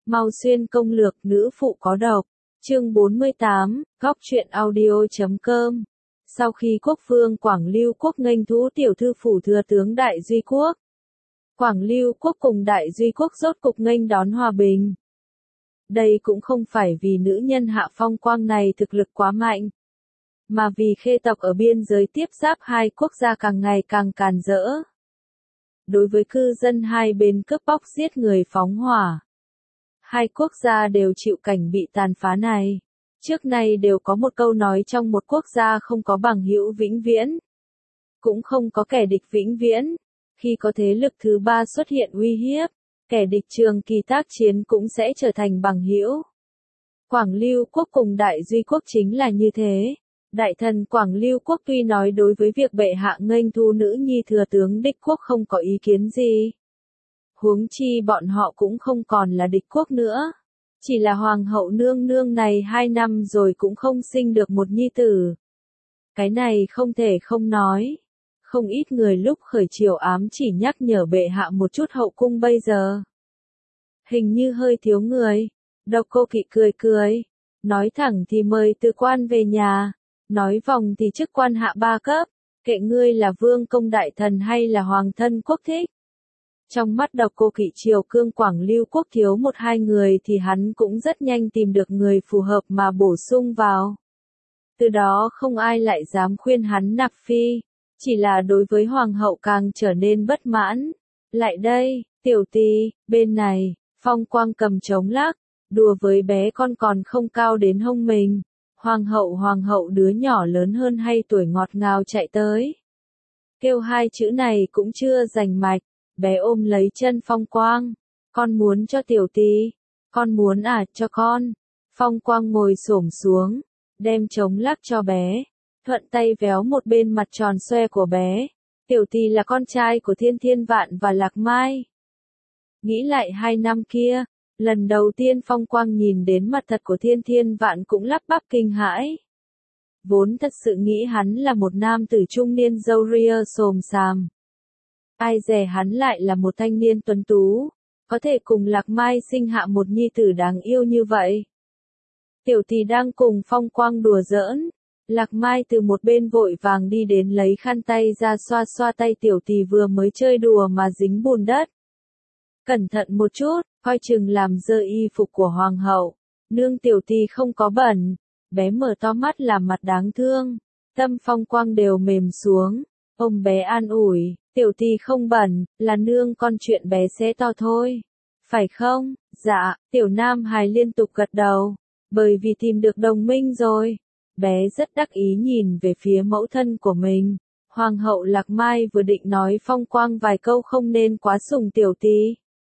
Mau Xuyên công lược nữ phụ có độc. Chương 48, góc truyện audio.com. Sau khi quốc vương Quảng Lưu Quốc nghênh thú tiểu thư phủ thừa tướng Đại Duy Quốc, Quảng Lưu Quốc cùng Đại Duy Quốc rốt cục nghênh đón hòa bình. Đây cũng không phải vì nữ nhân Hạ Phong Quang này thực lực quá mạnh, mà vì khê tộc ở biên giới tiếp giáp hai quốc gia càng ngày càng càn rỡ. Đối với cư dân hai bên cướp bóc giết người phóng hỏa, hai quốc gia đều chịu cảnh bị tàn phá này. Trước nay đều có một câu nói trong một quốc gia không có bằng hữu vĩnh viễn, cũng không có kẻ địch vĩnh viễn. Khi có thế lực thứ ba xuất hiện uy hiếp, kẻ địch trường kỳ tác chiến cũng sẽ trở thành bằng hữu. Quảng Lưu Quốc cùng Đại Duy Quốc chính là như thế. Đại thần Quảng Lưu Quốc tuy nói đối với việc bệ hạ nghênh thu nữ nhi thừa tướng địch quốc không có ý kiến gì. Huống chi bọn họ cũng không còn là địch quốc nữa. Chỉ là hoàng hậu nương nương này 2 năm rồi cũng không sinh được một nhi tử. Cái này không thể không nói. Không ít người lúc khởi triều ám chỉ nhắc nhở bệ hạ một chút hậu cung bây giờ. Hình như hơi thiếu người. Độc Cô Kỵ cười cười. Nói thẳng thì mời từ quan về nhà. Nói vòng thì chức quan hạ 3 cấp. Kệ ngươi là vương công đại thần hay là hoàng thân quốc thích. Trong mắt Độc Cô Kỵ triều cương Quảng Lưu Quốc thiếu 1-2 người thì hắn cũng rất nhanh tìm được người phù hợp mà bổ sung vào. Từ đó không ai lại dám khuyên hắn nạp phi. Chỉ là đối với hoàng hậu càng trở nên bất mãn. Lại đây, tiểu tỳ, bên này, Phong Quang cầm trống lắc, đùa với bé con còn không cao đến hông mình. Hoàng hậu đứa nhỏ lớn hơn hay tuổi ngọt ngào chạy tới. Kêu 2 chữ này cũng chưa rành mạch, bé ôm lấy chân Phong Quang. Con muốn cho tiểu tỳ, con muốn cho con. Phong Quang ngồi xổm xuống, đem trống lắc cho bé. Thuận tay véo một bên mặt tròn xoe của bé. Tiểu tỳ là con trai của Thiên Thiên Vạn và Lạc Mai. Nghĩ lại 2 năm kia, lần đầu tiên Phong Quang nhìn đến mặt thật của Thiên Thiên Vạn cũng lắp bắp kinh hãi. Vốn thật sự nghĩ hắn là một nam tử trung niên râu ria xồm xàm. Ai dè hắn lại là một thanh niên tuấn tú, có thể cùng Lạc Mai sinh hạ một nhi tử đáng yêu như vậy. Tiểu tỳ đang cùng Phong Quang đùa giỡn. Lạc Mai từ một bên vội vàng đi đến lấy khăn tay ra xoa xoa tay tiểu tỳ vừa mới chơi đùa mà dính bùn đất. Cẩn thận một chút, coi chừng làm dơ y phục của hoàng hậu. Nương tiểu tỳ không có bẩn. Bé mở to mắt làm mặt đáng thương. Tâm Phong Quang đều mềm xuống. Ông bé an ủi, tiểu tỳ không bẩn, là nương con chuyện bé xé to thôi. Phải không? Dạ, tiểu nam hài liên tục gật đầu. Bởi vì tìm được đồng minh rồi. Bé rất đắc ý nhìn về phía mẫu thân của mình. Hoàng hậu Lạc Mai vừa định nói Phong Quang vài câu không nên quá sủng tiểu tỳ.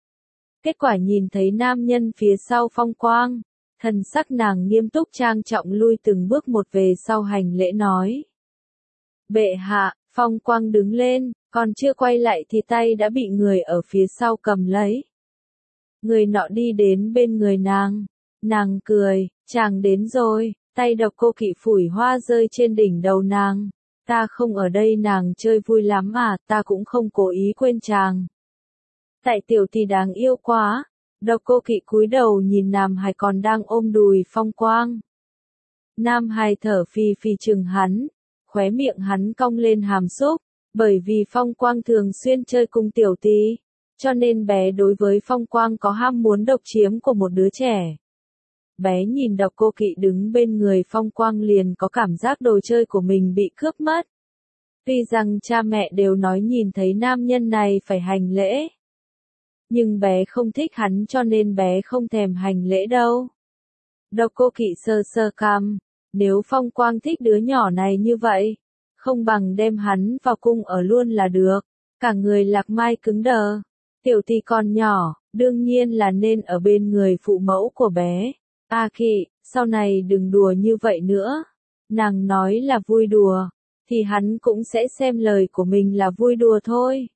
Kết quả nhìn thấy nam nhân phía sau Phong Quang. Thần sắc nàng nghiêm túc trang trọng lui từng bước một về sau hành lễ nói. Bệ hạ, Phong Quang đứng lên, còn chưa quay lại thì tay đã bị người ở phía sau cầm lấy. Người nọ đi đến bên người nàng. Nàng cười, chàng đến rồi. Tay Độc Cô Kỵ phủi hoa rơi trên đỉnh đầu nàng. Ta không ở đây nàng chơi vui lắm ta cũng không cố ý quên chàng. Tại tiểu tỳ đáng yêu quá. Độc Cô Kỵ cúi đầu nhìn Nam Hải còn đang ôm đùi Phong Quang. Nam Hải thở phì phì chừng hắn. Khóe miệng hắn cong lên hàm xúc. Bởi vì Phong Quang thường xuyên chơi cùng tiểu tỳ, cho nên bé đối với Phong Quang có ham muốn độc chiếm của một đứa trẻ. Bé nhìn Độc Cô Kỵ đứng bên người Phong Quang liền có cảm giác đồ chơi của mình bị cướp mất. Tuy rằng cha mẹ đều nói nhìn thấy nam nhân này phải hành lễ. Nhưng bé không thích hắn cho nên bé không thèm hành lễ đâu. Độc Cô Kỵ sơ sơ cằm. Nếu Phong Quang thích đứa nhỏ này như vậy, không bằng đem hắn vào cung ở luôn là được. Cả người Lạc Mai cứng đờ. Tiểu tỳ còn nhỏ, đương nhiên là nên ở bên người phụ mẫu của bé. Kỵ, sau này đừng đùa như vậy nữa. Nàng nói là vui đùa, thì hắn cũng sẽ xem lời của mình là vui đùa thôi.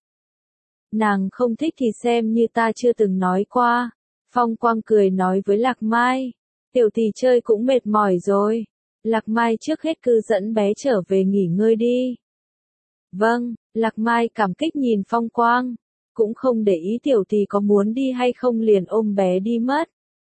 Nàng không thích thì xem như ta chưa từng nói qua. Phong Quang cười nói với Lạc Mai. Tiểu tỳ chơi cũng mệt mỏi rồi. Lạc Mai trước hết cứ dẫn bé trở về nghỉ ngơi đi. Vâng, Lạc Mai cảm kích nhìn Phong Quang. Cũng không để ý tiểu tỳ có muốn đi hay không liền ôm bé đi mất.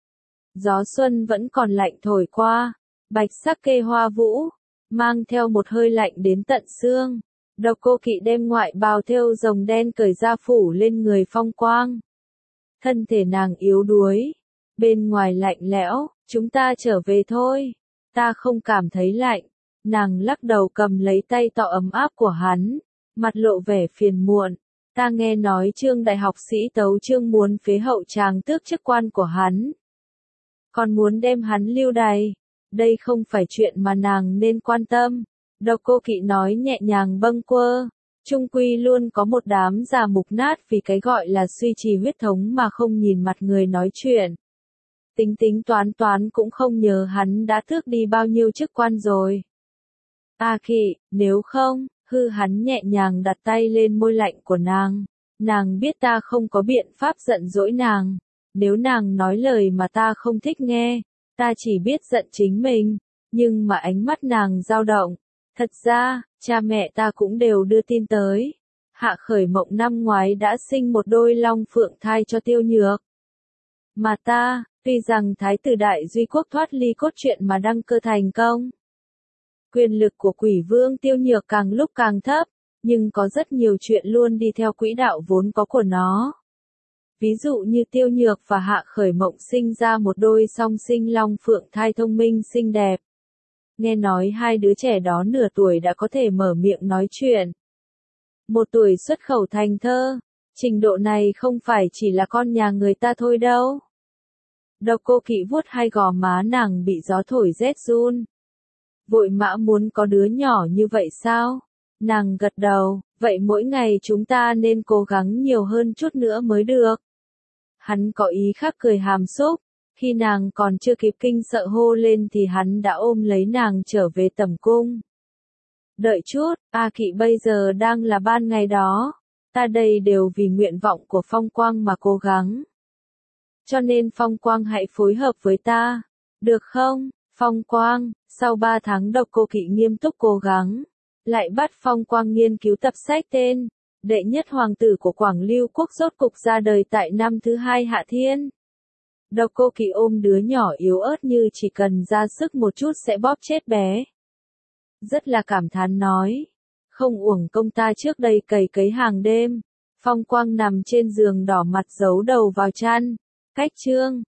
Gió xuân vẫn còn lạnh thổi qua, bạch sắc cây hoa vũ, mang theo một hơi lạnh đến tận xương. Độc Cô Kỵ đem ngoại bào thêu rồng đen cởi ra phủ lên người Phong Quang. Thân thể nàng yếu đuối, bên ngoài lạnh lẽo, chúng ta trở về thôi, ta không cảm thấy lạnh. Nàng lắc đầu cầm lấy tay tỏ ấm áp của hắn, mặt lộ vẻ phiền muộn. Ta nghe nói Trương đại học sĩ Tấu Trương muốn phế hậu tràng tước chức quan của hắn, còn muốn đem hắn lưu đày. Đây không phải chuyện mà nàng nên quan tâm. Độc Cô Kỵ nói nhẹ nhàng bâng quơ. Trung quy luôn có một đám già mục nát vì cái gọi là suy trì huyết thống mà không nhìn mặt người nói chuyện. Tính tính toán toán cũng không nhớ hắn đã tước đi bao nhiêu chức quan rồi. A Kỵ, nếu không, hắn nhẹ nhàng đặt tay lên môi lạnh của nàng. Nàng biết ta không có biện pháp giận dỗi nàng. Nếu nàng nói lời mà ta không thích nghe, ta chỉ biết giận chính mình. Nhưng mà ánh mắt nàng dao động. Thật ra, cha mẹ ta cũng đều đưa tin tới. Hạ Khởi Mộng năm ngoái đã sinh một đôi long phượng thai cho Tiêu Nhược. Mà ta, tuy rằng Thái tử Đại Duy Quốc thoát ly cốt truyện mà đăng cơ thành công, quyền lực của Quỷ Vương Tiêu Nhược càng lúc càng thấp, nhưng có rất nhiều chuyện luôn đi theo quỹ đạo vốn có của nó. Ví dụ như Tiêu Nhược và Hạ Khởi Mộng sinh ra một đôi song sinh long phượng thai thông minh xinh đẹp. Nghe nói hai đứa trẻ đó nửa tuổi đã có thể mở miệng nói chuyện. 1 tuổi xuất khẩu thành thơ, trình độ này không phải chỉ là con nhà người ta thôi đâu. Độc Cô Kỵ vuốt hai gò má nàng bị gió thổi rét run. Vội mã muốn có đứa nhỏ như vậy sao? Nàng gật đầu, vậy mỗi ngày chúng ta nên cố gắng nhiều hơn chút nữa mới được. Hắn có ý khác cười hàm xúc, khi nàng còn chưa kịp kinh sợ hô lên thì hắn đã ôm lấy nàng trở về tẩm cung. Đợi chút, A Kỵ bây giờ đang là ban ngày đó, ta đây đều vì nguyện vọng của Phong Quang mà cố gắng. Cho nên Phong Quang hãy phối hợp với ta, được không? Phong Quang, sau 3 tháng Độc Cô Kỵ nghiêm túc cố gắng, lại bắt Phong Quang nghiên cứu tập sách tên Đệ nhất hoàng tử của Quảng Lưu Quốc rốt cục ra đời tại năm thứ 2 Hạ Thiên. Độc Cô Kỵ ôm đứa nhỏ yếu ớt như chỉ cần ra sức một chút sẽ bóp chết bé. Rất là cảm thán nói, không uổng công ta trước đây cày cấy hàng đêm. Phong Quang nằm trên giường đỏ mặt giấu đầu vào chăn. Cách chương